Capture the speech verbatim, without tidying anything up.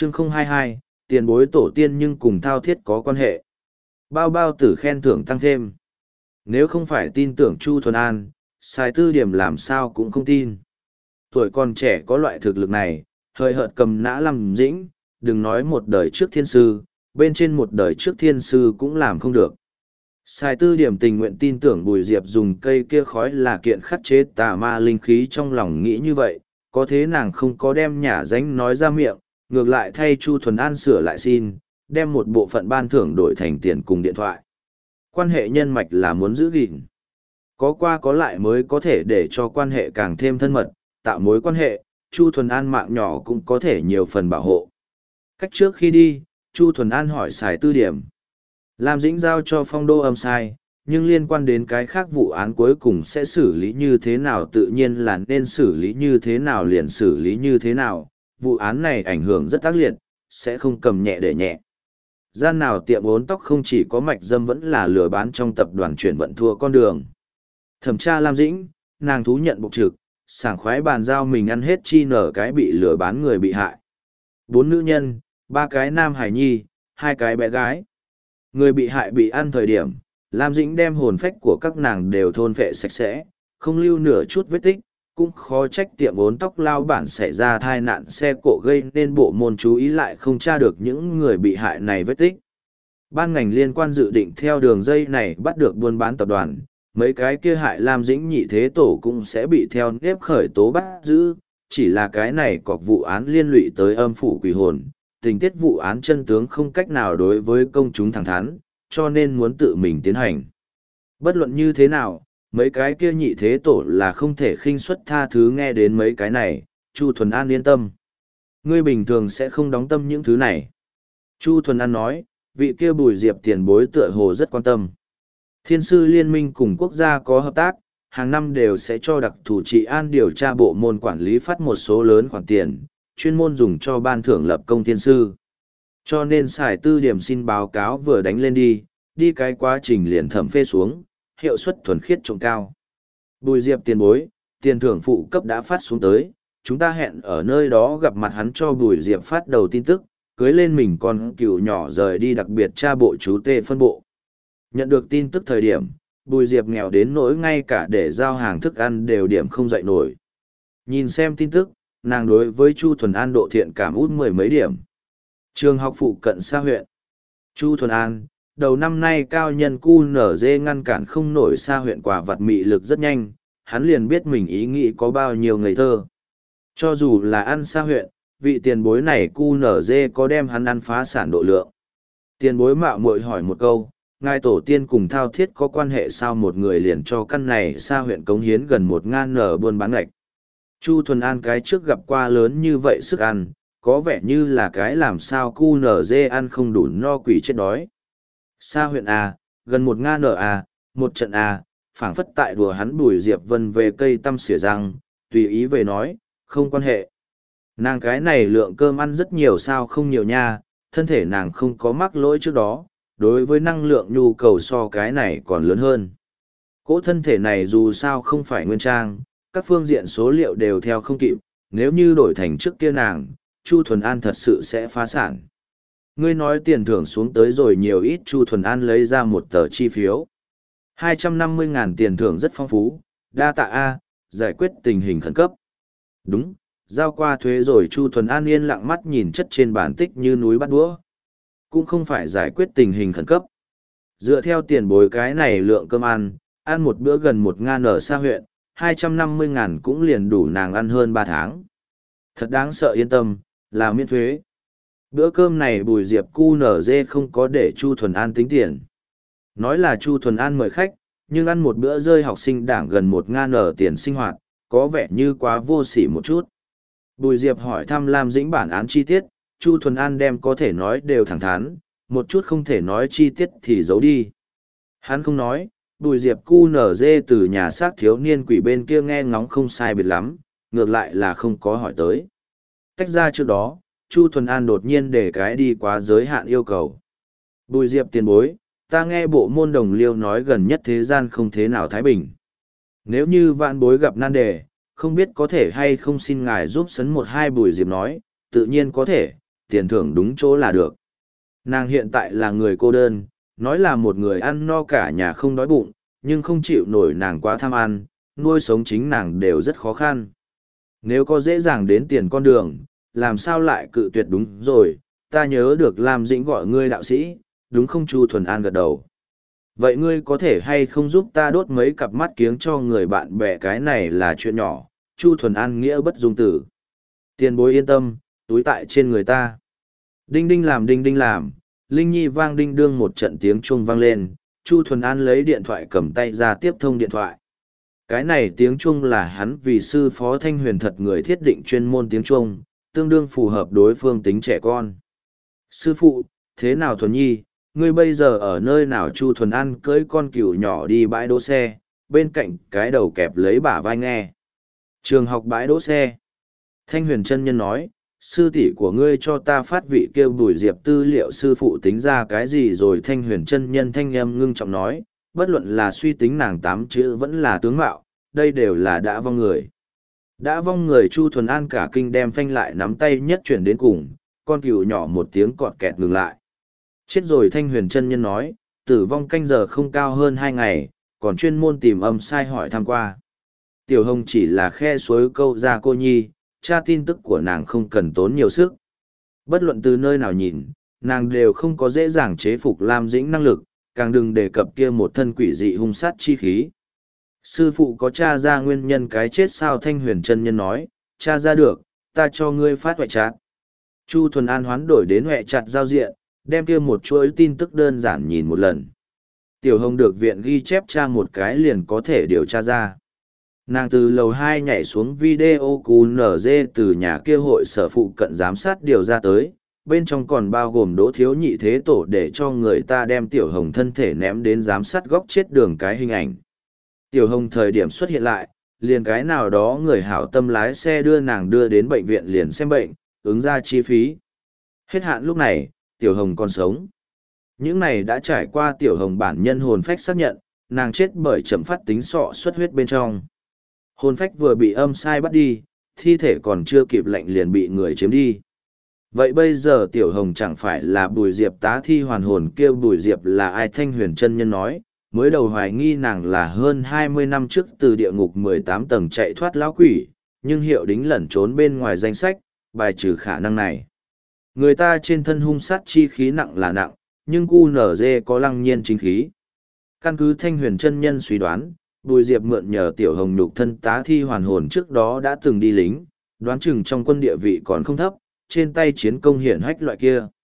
Chương không hai hai, tiền bối tổ tiên nhưng cùng thao thiết có quan hệ. Bao bao tử khen thưởng tăng thêm. Nếu không phải tin tưởng Chu Thuần An, Sài Tư Điểm làm sao cũng không tin. Tuổi còn trẻ có loại thực lực này, hơi hợt cầm nã làm dĩnh, đừng nói một đời trước thiên sư, bên trên một đời trước thiên sư cũng làm không được. Sài Tư Điểm tình nguyện tin tưởng Bùi Diệp dùng cây kia khói là kiện khắc chế tà ma linh khí, trong lòng nghĩ như vậy, có thế nàng không có đem nhả danh nói ra miệng, ngược lại thay Chu Thuần An sửa lại xin, đem một bộ phận ban thưởng đổi thành tiền cùng điện thoại. Quan hệ nhân mạch là muốn giữ gìn. Có qua có lại mới có thể để cho quan hệ càng thêm thân mật, tạo mối quan hệ, Chu Thuần An mạng nhỏ cũng có thể nhiều phần bảo hộ. Cách trước khi đi, Chu Thuần An hỏi Sài Tư Điểm. Lam Dĩnh giao cho Phong Đô âm sai, nhưng liên quan đến cái khác vụ án cuối cùng sẽ xử lý như thế nào tự nhiên là nên xử lý như thế nào liền xử lý như thế nào. Vụ án này ảnh hưởng rất ác liệt, sẽ không cầm nhẹ để nhẹ. Gian nào tiệm bốn tóc không chỉ có mạch dâm vẫn là lừa bán trong tập đoàn chuyển vận thua con đường. Thẩm tra Lam Dĩnh, nàng thú nhận bục trực, sảng khoái bàn giao mình ăn hết chi nở cái bị lừa bán người bị hại. Bốn nữ nhân, ba cái nam hải nhi, hai cái bé gái. Người bị hại bị ăn thời điểm, Lam Dĩnh đem hồn phách của các nàng đều thôn phệ sạch sẽ, không lưu nửa chút vết tích, cũng khó trách tiệm bốn tóc lao bản xảy ra tai nạn xe cộ gây nên bộ môn chú ý lại không tra được những người bị hại này vết tích. Ban ngành liên quan dự định theo đường dây này bắt được buôn bán tập đoàn, mấy cái kia hại Lam Dĩnh nhị thế tổ cũng sẽ bị theo nếp khởi tố bắt giữ, chỉ là cái này có vụ án liên lụy tới âm phủ quỷ hồn, tình tiết vụ án chân tướng không cách nào đối với công chúng thẳng thắn, cho nên muốn tự mình tiến hành. Bất luận như thế nào, mấy cái kia nhị thế tổ là không thể khinh suất tha thứ. Nghe đến mấy cái này, Chu Thuần An yên tâm. Ngươi bình thường sẽ không đóng tâm những thứ này. Chu Thuần An nói, vị kia Bùi Diệp tiền bối tựa hồ rất quan tâm. Thiên sư liên minh cùng quốc gia có hợp tác, hàng năm đều sẽ cho đặc thù trị an điều tra bộ môn quản lý phát một số lớn khoản tiền, chuyên môn dùng cho ban thưởng lập công thiên sư. Cho nên Sài Tư Điểm xin báo cáo vừa đánh lên đi, đi cái quá trình liền thẩm phê xuống, hiệu suất thuần khiết trọng cao. Bùi Diệp tiền bối, tiền thưởng phụ cấp đã phát xuống tới, chúng ta hẹn ở nơi đó gặp mặt hắn cho Bùi Diệp phát đầu tin tức, cưới lên mình con cừu nhỏ rời đi đặc biệt tra bộ chú tê phân bộ. Nhận được tin tức thời điểm, Bùi Diệp nghèo đến nỗi ngay cả để giao hàng thức ăn đều điểm không dậy nổi. Nhìn xem tin tức, nàng đối với Chu Thuần An độ thiện cảm út mười mấy điểm. Trường học phụ cận xa huyện. Chu Thuần An, đầu năm nay cao nhân cu nở dê ngăn cản không nổi xa huyện quả vật mị lực rất nhanh, hắn liền biết mình ý nghĩ có bao nhiêu ngây thơ. Cho dù là ăn xa huyện, vị tiền bối này cu nở dê có đem hắn ăn phá sản độ lượng. Tiền bối mạo muội hỏi một câu, ngài tổ tiên cùng thao thiết có quan hệ sao một người liền cho căn này xa huyện cống hiến gần một ngàn nở buôn bán ngạch. Chu Thuần An cái trước gặp qua lớn như vậy sức ăn, có vẻ như là cái làm sao cu nở dê ăn không đủ no quỷ chết đói. Xa huyện A, gần một ngàn nở A, một trận A, phảng phất tại đùa hắn Bùi Diệp Vân về cây tăm xỉa răng, tùy ý về nói, không quan hệ. Nàng cái này lượng cơm ăn rất nhiều sao không nhiều nha, thân thể nàng không có mắc lỗi trước đó, đối với năng lượng nhu cầu so cái này còn lớn hơn. Cỗ thân thể này dù sao không phải nguyên trang, các phương diện số liệu đều theo không kịp, nếu như đổi thành trước kia nàng, Chu Thuần An thật sự sẽ phá sản. Ngươi nói tiền thưởng xuống tới rồi nhiều ít. Chu Thuần An lấy ra một tờ chi phiếu. hai trăm năm mươi ngàn tiền thưởng rất phong phú, đa tạ A, giải quyết tình hình khẩn cấp. Đúng, giao qua thuế rồi. Chu Thuần An yên lặng mắt nhìn chất trên bàn tích như núi bắt đũa. Cũng không phải giải quyết tình hình khẩn cấp. Dựa theo tiền bối cái này lượng cơm ăn, ăn một bữa gần một ngàn ở xa huyện, hai trăm năm mươi ngàn cũng liền đủ nàng ăn hơn ba tháng. Thật đáng sợ, yên tâm, là miễn thuế. Bữa cơm này Bùi Diệp cu nở dê không có để Chu Thuần An tính tiền. Nói là Chu Thuần An mời khách, nhưng ăn một bữa rơi học sinh đảng gần một ngàn ở tiền sinh hoạt, có vẻ như quá vô sỉ một chút. Bùi Diệp hỏi thăm Lam Dĩnh bản án chi tiết, Chu Thuần An đem có thể nói đều thẳng thắn, một chút không thể nói chi tiết thì giấu đi. Hắn không nói, Bùi Diệp cu nở dê từ nhà xác thiếu niên quỷ bên kia nghe ngóng không sai biệt lắm, ngược lại là không có hỏi tới. Tách ra trước đó, Chu Thuần An đột nhiên để cái đi quá giới hạn yêu cầu. Bùi Diệp tiền bối, ta nghe bộ môn đồng liêu nói gần nhất thế gian không thế nào thái bình. Nếu như vạn bối gặp nan đề, không biết có thể hay không xin ngài giúp sấn một hai. Bùi Diệp nói, tự nhiên có thể, tiền thưởng đúng chỗ là được. Nàng hiện tại là người cô đơn, nói là một người ăn no cả nhà không đói bụng, nhưng không chịu nổi nàng quá tham ăn, nuôi sống chính nàng đều rất khó khăn. Nếu có dễ dàng đến tiền con đường, làm sao lại cự tuyệt đúng rồi, ta nhớ được Lam Dĩnh gọi ngươi đạo sĩ, đúng không? Chu Thuần An gật đầu. Vậy ngươi có thể hay không giúp ta đốt mấy cặp mắt kiếng cho người bạn bè, cái này là chuyện nhỏ, Chu Thuần An nghĩa bất dung tử. Tiền bối yên tâm, túi tại trên người ta. Đinh đinh làm đinh đinh làm, Linh Nhi vang đinh đương một trận tiếng chuông vang lên, Chu Thuần An lấy điện thoại cầm tay ra tiếp thông điện thoại. Cái này tiếng chuông là hắn vì sư phó Thanh Huyền thật người thiết định chuyên môn tiếng chuông, tương đương phù hợp đối phương tính trẻ con. Sư phụ, thế nào Thuần Nhi, ngươi bây giờ ở nơi nào? Chu Thuần An cưỡi con cừu nhỏ đi bãi đỗ xe, bên cạnh cái đầu kẹp lấy bả vai nghe. Trường học bãi đỗ xe. Thanh Huyền chân nhân nói, sư tỷ của ngươi cho ta phát vị kêu Bùi Diệp tư liệu, sư phụ tính ra cái gì rồi? Thanh Huyền chân nhân thanh âm ngưng trọng nói, bất luận là suy tính nàng tám chữ vẫn là tướng mạo, đây đều là đã vong người. Đã vong người. Chu Thuần An cả kinh đem phanh lại, nắm tay nhất chuyển đến cùng, con cừu nhỏ một tiếng cọt kẹt ngừng lại. Chết rồi. Thanh Huyền chân nhân nói, tử vong canh giờ không cao hơn hai ngày, còn chuyên môn tìm âm sai hỏi thăm qua. Tiểu Hồng chỉ là khe suối câu ra cô nhi, tra tin tức của nàng không cần tốn nhiều sức. Bất luận từ nơi nào nhìn, nàng đều không có dễ dàng chế phục Lam Dĩnh năng lực, càng đừng đề cập kia một thân quỷ dị hung sát chi khí. Sư phụ có tra ra nguyên nhân cái chết sao? Thanh Huyền chân nhân nói, tra ra được, ta cho ngươi phát hoại chặt. Chu Thuần An hoán đổi đến hoại chặt giao diện, đem kia một chuỗi tin tức đơn giản nhìn một lần. Tiểu Hồng được viện ghi chép tra một cái liền có thể điều tra ra. Nàng từ lầu hai nhảy xuống, video cú nở dê từ nhà kia hội sở phụ cận giám sát điều ra tới, bên trong còn bao gồm Đỗ Thiếu Nhị thế tổ để cho người ta đem Tiểu Hồng thân thể ném đến giám sát góc chết đường cái hình ảnh. Tiểu Hồng thời điểm xuất hiện lại, liền cái nào đó người hảo tâm lái xe đưa nàng đưa đến bệnh viện liền xem bệnh, ứng ra chi phí. Hết hạn lúc này, Tiểu Hồng còn sống. Những này đã trải qua Tiểu Hồng bản nhân hồn phách xác nhận, nàng chết bởi chậm phát tính sọ xuất huyết bên trong. Hồn phách vừa bị âm sai bắt đi, thi thể còn chưa kịp lạnh liền bị người chiếm đi. Vậy bây giờ Tiểu Hồng chẳng phải là Bùi Diệp tá thi hoàn hồn? Kêu Bùi Diệp là ai? Thanh Huyền chân nhân nói, mới đầu hoài nghi nàng là hơn hai mươi năm trước từ địa ngục mười tám tầng chạy thoát lão quỷ, nhưng hiệu đính lẩn trốn bên ngoài danh sách, bài trừ khả năng này. Người ta trên thân hung sát chi khí nặng là nặng, nhưng cu nở dê có lăng nhiên chính khí. Căn cứ Thanh Huyền chân nhân suy đoán, Bùi Diệp mượn nhờ Tiểu Hồng nhục thân tá thi hoàn hồn trước đó đã từng đi lính, đoán chừng trong quân địa vị còn không thấp, trên tay chiến công hiển hách loại kia.